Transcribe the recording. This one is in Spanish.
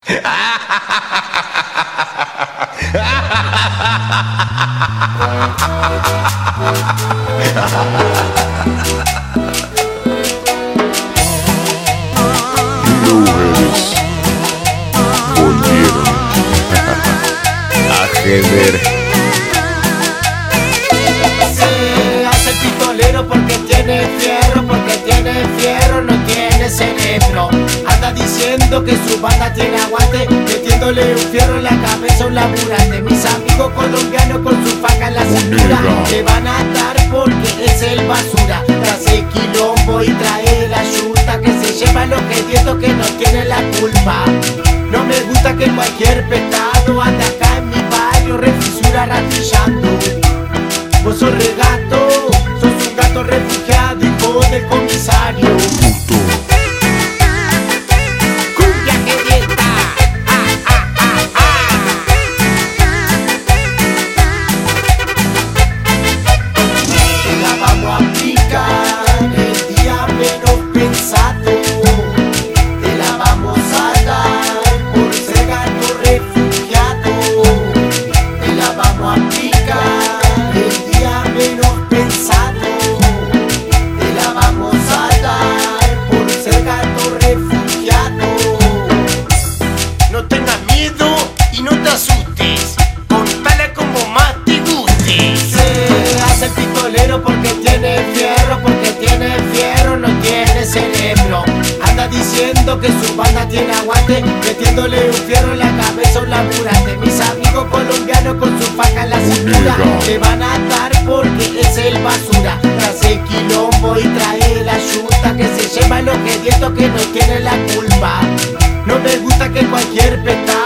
Mujeres volvieron a gemir. Se hace pistolero porque tiene fierro, no tiene cerebro. Anda diciendo que su banda tiene aguante, metiéndole un fierro en la cabeza a un laburante. Mis amigos colombianos con su faca en la cintura le van a dar porque es el basura. Hace quilombo y trae la yuta, que se lleva los queridos que no tienen la culpa. No me gusta que cualquier pecado ande acá en mi barrio, refisura ratillando. Vos sos regato, sos un gato refugiado, hijo del comisario. Cumbia gerieta, Te la vamos a aplicar el día menos pensado. Te la vamos a dar por ser gato refugiado. Te la vamos a aplicar el día menos pensado. Te la vamos a dar por ser gato refugiado. No tengas miedo y no te asustes, contala como más te guste. Se hace el pistolero porque tiene fierro, no tiene cerebro. Anda diciendo que su banda tiene aguante, metiéndole un fierro en la cabeza a un laburante. Mis amigos colombianos con su faca en la cintura le van a dar porque es el basura. Hace quilombo y trae la yuta, que se lleva los queridos que no tienen la culpa. No me gusta que cualquier pecado